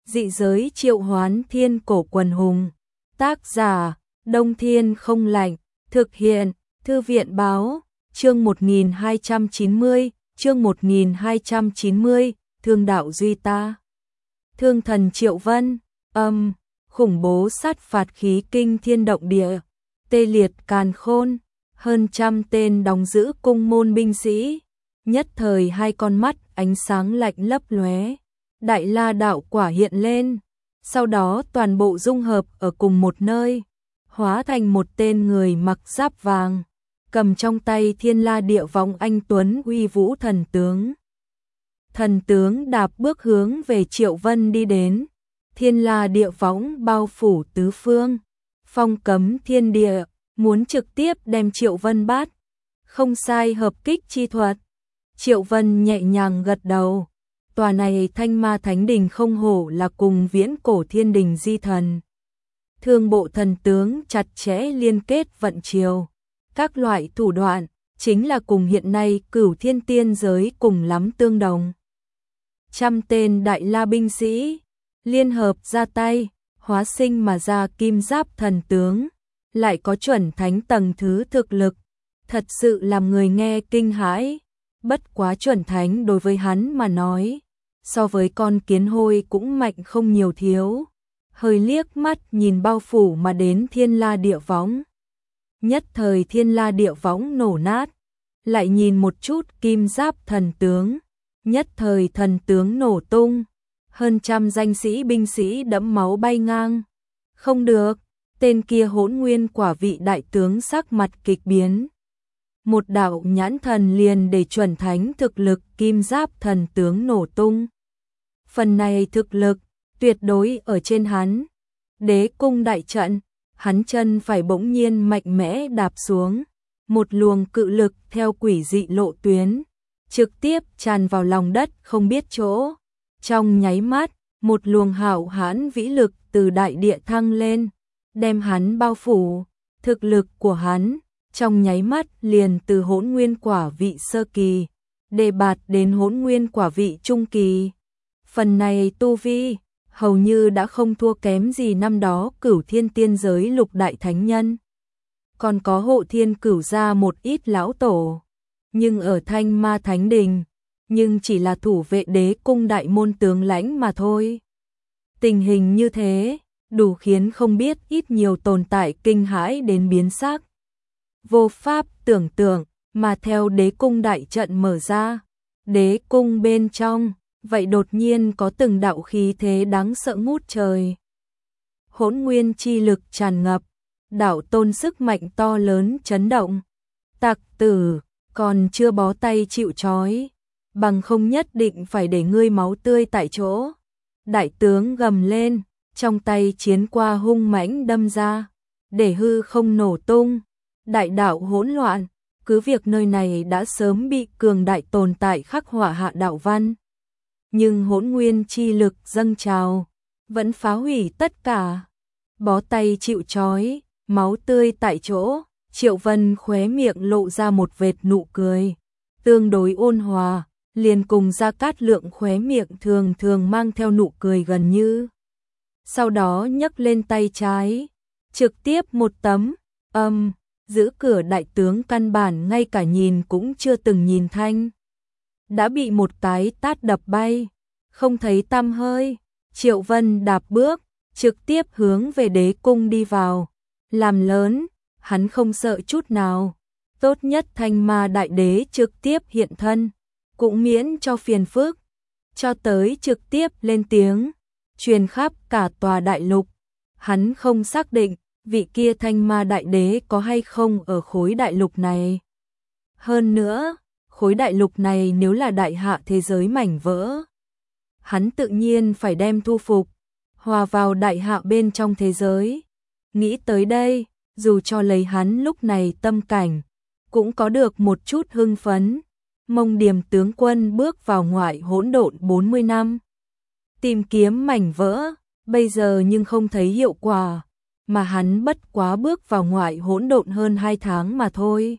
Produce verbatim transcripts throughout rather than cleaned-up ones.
Dị giới triệu hoán thiên cổ quần hùng. Tác giả, Đông Thiên không lạnh. Thực hiện, Thư viện báo. Chương một nghìn hai trăm chín mươi, chương một nghìn hai trăm chín mươi, Thương đạo duy ta. Thương thần Triệu Vân, âm, khủng bố sát phạt khí kinh thiên động địa, tê liệt càn khôn, hơn trăm tên đóng giữ cung môn binh sĩ, nhất thời hai con mắt ánh sáng lạnh lấp lóe, đại la đạo quả hiện lên, sau đó toàn bộ dung hợp ở cùng một nơi, hóa thành một tên người mặc giáp vàng, cầm trong tay thiên la địa võng anh tuấn uy vũ thần tướng. Thần tướng đạp bước hướng về Triệu Vân đi đến, thiên la địa võng bao phủ tứ phương, phong cấm thiên địa, muốn trực tiếp đem Triệu Vân bắt. Không sai, hợp kích chi thuật. Triệu Vân nhẹ nhàng gật đầu. Tòa này Thanh Ma Thánh Đình không hổ là cùng viễn cổ thiên đình di thần. Thương bộ thần tướng chặt chẽ liên kết vận chiều. Các loại thủ đoạn chính là cùng hiện nay Cửu Thiên Tiên giới cùng lắm tương đồng. Trăm tên đại la binh sĩ liên hợp ra tay, hóa sinh mà ra kim giáp thần tướng, lại có chuẩn thánh tầng thứ thực lực, thật sự làm người nghe kinh hãi. Bất quá chuẩn thánh đối với hắn mà nói, so với con kiến hôi cũng mạnh không nhiều thiếu. Hơi liếc mắt nhìn bao phủ mà đến thiên la địa võng, nhất thời thiên la địa võng nổ nát, lại nhìn một chút kim giáp thần tướng, nhất thời thần tướng nổ tung, hơn trăm danh sĩ binh sĩ đẫm máu bay ngang. Không được, tên kia Hỗn Nguyên quả vị đại tướng sắc mặt kịch biến. Một đạo nhãn thần liền để chuẩn thánh thực lực kim giáp thần tướng nổ tung. Phần này thực lực tuyệt đối ở trên hắn. Đế cung đại trận, hắn chân phải bỗng nhiên mạnh mẽ đạp xuống, một luồng cự lực theo quỷ dị lộ tuyến, trực tiếp tràn vào lòng đất không biết chỗ. Trong nháy mắt, một luồng hạo hãn vĩ lực từ đại địa thăng lên, đem hắn bao phủ. Thực lực của hắn trong nháy mắt liền từ Hỗn Nguyên quả vị sơ kỳ đề bạt đến Hỗn Nguyên quả vị trung kỳ. Phần này tu vi hầu như đã không thua kém gì năm đó Cửu Thiên Tiên giới lục đại thánh nhân, còn có Hộ Thiên Cửu gia một ít lão tổ, nhưng ở Thanh Ma Thánh Đình, nhưng chỉ là thủ vệ đế cung đại môn tướng lãnh mà thôi. Tình hình như thế, đủ khiến không biết ít nhiều tồn tại kinh hãi đến biến sắc. Vô pháp tưởng tượng, mà theo đế cung đại trận mở ra, đế cung bên trong, vậy đột nhiên có từng đạo khí thế đáng sợ ngút trời. Hỗn nguyên chi lực tràn ngập, đạo tôn sức mạnh to lớn chấn động. Tặc tử, còn chưa bó tay chịu trói, bằng không nhất định phải để ngươi máu tươi tại chỗ. Đại tướng gầm lên, trong tay chiến qua hung mãnh đâm ra, để hư không nổ tung. Đại đạo hỗn loạn, cứ việc nơi này đã sớm bị cường đại tồn tại khắc họa hạ đạo văn, nhưng hỗn nguyên chi lực dâng trào, vẫn phá hủy tất cả. Bó tay chịu trói, máu tươi tại chỗ. Triệu Vân khóe miệng lộ ra một vệt nụ cười, tương đối ôn hòa, liền cùng Gia Cát Lượng khóe miệng thường thường mang theo nụ cười gần như. Sau đó nhấc lên tay trái, trực tiếp một tấm, âm, giữ cửa đại tướng căn bản ngay cả nhìn cũng chưa từng nhìn thanh. Đã bị một cái tát đập bay, không thấy tăm hơi. Triệu Vân đạp bước, trực tiếp hướng về đế cung đi vào, làm lớn. Hắn không sợ chút nào, tốt nhất Thanh Ma đại đế trực tiếp hiện thân, cũng miễn cho phiền phức, cho tới trực tiếp lên tiếng, truyền khắp cả tòa đại lục. Hắn không xác định vị kia Thanh Ma đại đế có hay không ở khối đại lục này. Hơn nữa, khối đại lục này nếu là đại hạ thế giới mảnh vỡ, hắn tự nhiên phải đem thu phục, hòa vào đại hạ bên trong thế giới. Nghĩ tới đây, dù cho lấy hắn lúc này tâm cảnh, cũng có được một chút hưng phấn. Mông Điềm tướng quân bước vào ngoại hỗn độn bốn mươi năm, tìm kiếm mảnh vỡ, bây giờ nhưng không thấy hiệu quả, mà hắn bất quá bước vào ngoại hỗn độn hơn hai tháng mà thôi.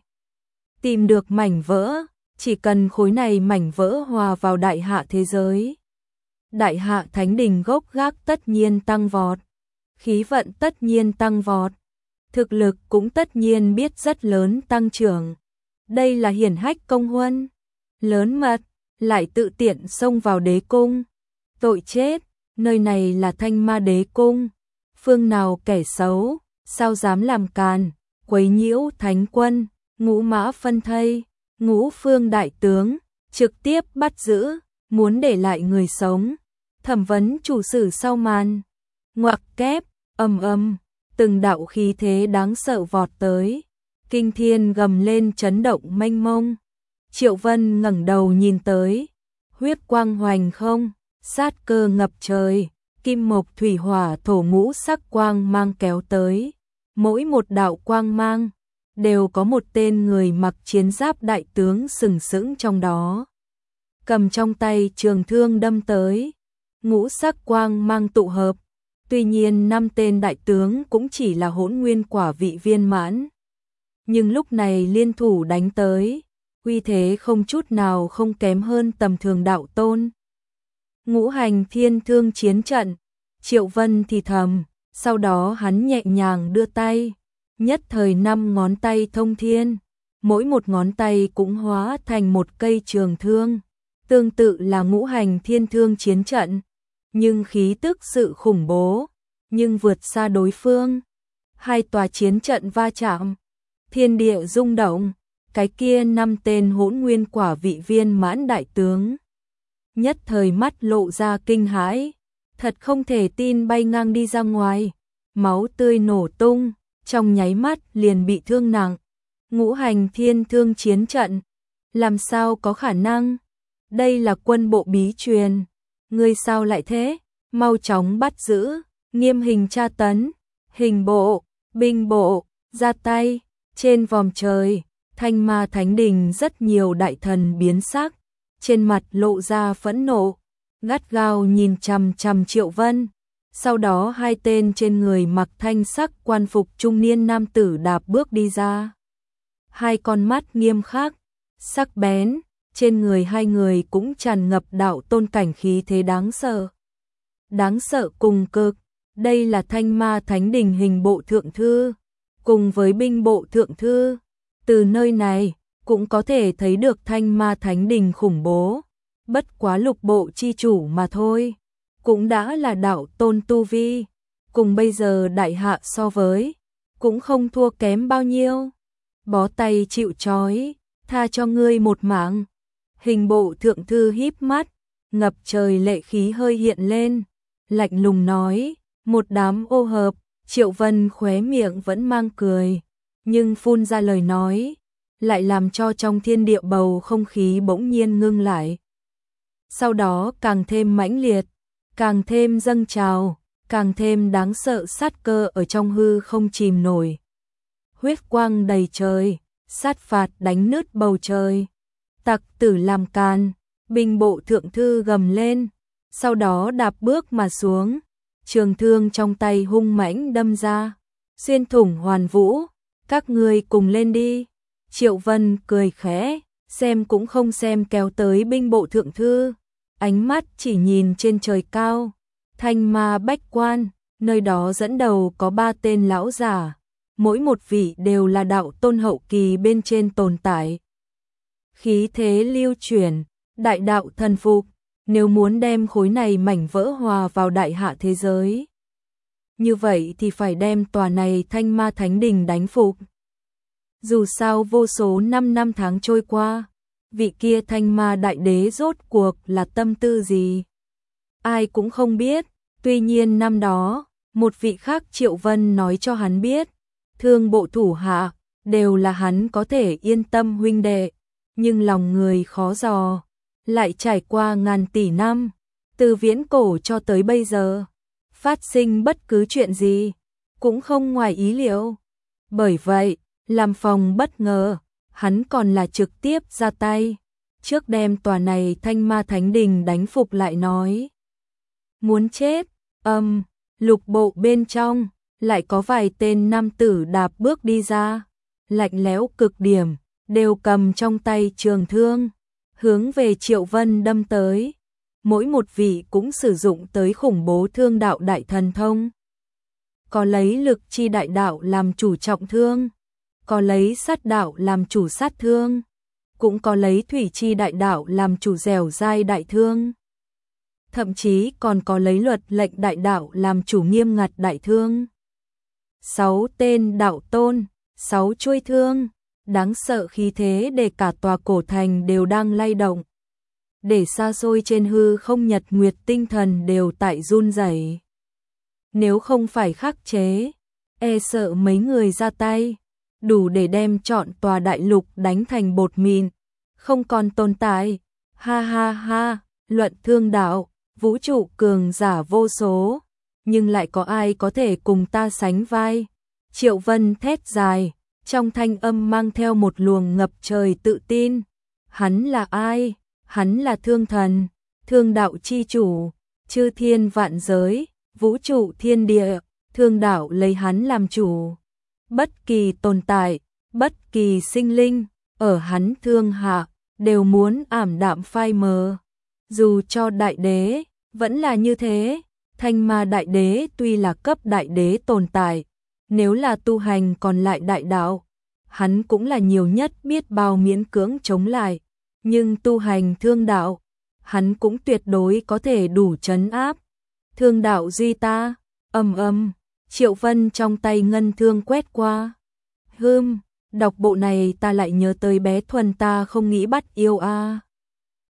Tìm được mảnh vỡ, chỉ cần khối này mảnh vỡ hòa vào đại hạ thế giới, Đại hạ thánh đình gốc gác tất nhiên tăng vọt, khí vận tất nhiên tăng vọt, thực lực cũng tất nhiên biết rất lớn tăng trưởng. Đây là hiển hách công huân, lớn mật, lại tự tiện xông vào đế cung. Tội chết, nơi này là Thanh Ma đế cung, phương nào kẻ xấu, sao dám làm càn, quấy nhiễu thánh quân, ngũ mã phân thây, ngũ phương đại tướng, trực tiếp bắt giữ, muốn để lại người sống, thẩm vấn chủ sử sau màn. Ngoặc kép, ầm ầm, từng đạo khí thế đáng sợ vọt tới, kinh thiên gầm lên chấn động mênh mông. Triệu Vân ngẩng đầu nhìn tới, huyết quang hoành không, sát cơ ngập trời, kim mộc thủy hỏa thổ ngũ sắc quang mang kéo tới, mỗi một đạo quang mang đều có một tên người mặc chiến giáp đại tướng sừng sững trong đó, cầm trong tay trường thương đâm tới, ngũ sắc quang mang tụ hợp. Tuy nhiên năm tên đại tướng cũng chỉ là hỗn nguyên quả vị viên mãn, nhưng lúc này liên thủ đánh tới, uy thế không chút nào không kém hơn tầm thường đạo tôn. Ngũ hành thiên thương chiến trận, Triệu Vân thì thầm, sau đó hắn nhẹ nhàng đưa tay, nhất thời năm ngón tay thông thiên, mỗi một ngón tay cũng hóa thành một cây trường thương, tương tự là ngũ hành thiên thương chiến trận, nhưng khí tức sự khủng bố, nhưng vượt xa đối phương. Hai tòa chiến trận va chạm, thiên địa rung động, cái kia năm tên hỗn nguyên quả vị viên mãn đại tướng nhất thời mắt lộ ra kinh hãi, thật không thể tin bay ngang đi ra ngoài, máu tươi nổ tung, trong nháy mắt liền bị thương nặng. Ngũ hành thiên thương chiến trận, làm sao có khả năng? Đây là quân bộ bí truyền, ngươi sao lại thế? Mau chóng bắt giữ, nghiêm hình tra tấn, hình bộ, binh bộ, ra tay. Trên vòm trời, Thanh Ma Thánh Đình rất nhiều đại thần biến sắc, trên mặt lộ ra phẫn nộ, gắt gao nhìn chằm chằm Triệu Vân. Sau đó hai tên trên người mặc thanh sắc quan phục trung niên nam tử đạp bước đi ra. Hai con mắt nghiêm khắc, sắc bén, trên người hai người cũng tràn ngập đạo tôn cảnh khí thế đáng sợ. Đáng sợ cùng cực, đây là Thanh Ma Thánh Đình hình bộ thượng thư, cùng với binh bộ thượng thư. Từ nơi này, cũng có thể thấy được Thanh Ma Thánh Đình khủng bố, bất quá lục bộ chi chủ mà thôi, cũng đã là đạo tôn tu vi, cùng bây giờ đại hạ so với, cũng không thua kém bao nhiêu. Bó tay chịu trói, tha cho ngươi một mạng. Hình bộ thượng thư híp mắt, ngập trời lệ khí hơi hiện lên, lạnh lùng nói, một đám ô hợp. Triệu Vân khóe miệng vẫn mang cười, nhưng phun ra lời nói, lại làm cho trong thiên địa bầu không khí bỗng nhiên ngưng lại. Sau đó càng thêm mãnh liệt, càng thêm dâng trào, càng thêm đáng sợ, sát cơ ở trong hư không chìm nổi. Huyết quang đầy trời, sát phạt đánh nứt bầu trời. Tặc tử làm càn, binh bộ thượng thư gầm lên, sau đó đạp bước mà xuống. Trường thương trong tay hung mãnh đâm ra, xuyên thủng hoàn vũ, các ngươi cùng lên đi. Triệu Vân cười khẽ, xem cũng không xem kéo tới binh bộ thượng thư, ánh mắt chỉ nhìn trên trời cao. Thanh Ma Bách Quan, nơi đó dẫn đầu có ba tên lão giả, mỗi một vị đều là đạo tôn hậu kỳ bên trên tồn tại. Khí thế lưu chuyển, đại đạo thần phục. Nếu muốn đem khối này mảnh vỡ hòa vào đại hạ thế giới, như vậy thì phải đem tòa này Thanh Ma Thánh Đình đánh phục. Dù sao vô số năm năm tháng trôi qua, vị kia Thanh Ma Đại Đế rốt cuộc là tâm tư gì? Ai cũng không biết, tuy nhiên năm đó, một vị khác Triệu Vân nói cho hắn biết, thương bộ thủ hạ, đều là hắn có thể yên tâm huynh đệ, nhưng lòng người khó dò. Lại trải qua ngàn tỷ năm, từ viễn cổ cho tới bây giờ, phát sinh bất cứ chuyện gì, cũng không ngoài ý liệu. Bởi vậy, làm phòng bất ngờ, hắn còn là trực tiếp ra tay, trước đem tòa này Thanh Ma Thánh Đình đánh phục lại nói. Muốn chết, âm, um, lục bộ bên trong, lại có vài tên nam tử đạp bước đi ra, lạnh lẽo cực điểm, đều cầm trong tay trường thương, hướng về Triệu Vân đâm tới. mỗi một vị cũng sử dụng tới khủng bố thương đạo đại thần thông. Có lấy lực chi đại đạo làm chủ trọng thương, có lấy sát đạo làm chủ sát thương, cũng có lấy thủy chi đại đạo làm chủ dẻo dai đại thương. Thậm chí còn có lấy luật lệnh đại đạo làm chủ nghiêm ngặt đại thương. Sáu tên đạo tôn, sáu chuôi thương, đáng sợ khí thế để cả tòa cổ thành đều đang lay động. Để xa xôi trên hư không nhật nguyệt tinh thần đều tại run rẩy. Nếu không phải khắc chế, e sợ mấy người ra tay, đủ để đem trọn tòa đại lục đánh thành bột mịn, không còn tồn tại. Ha ha ha, luận thương đạo, vũ trụ cường giả vô số, nhưng lại có ai có thể cùng ta sánh vai? Triệu Vân thét dài, trong thanh âm mang theo một luồng ngập trời tự tin. Hắn là ai? Hắn là thương thần, thương đạo chi chủ, chư thiên vạn giới, vũ trụ thiên địa, thương đạo lấy hắn làm chủ. Bất kỳ tồn tại, bất kỳ sinh linh, ở hắn thương hạ, đều muốn ảm đạm phai mờ. Dù cho đại đế, vẫn là như thế. Thanh ma đại đế tuy là cấp đại đế tồn tại, nếu là tu hành còn lại đại đạo, hắn cũng là nhiều nhất biết bao miễn cưỡng chống lại. Nhưng tu hành thương đạo, hắn cũng tuyệt đối có thể đủ trấn áp. Thương đạo duy ta, ầm ầm, Triệu Vân trong tay ngân thương quét qua. Hừm, đọc bộ này ta lại nhớ tới bé Thuần ta không nghĩ bắt yêu a. À.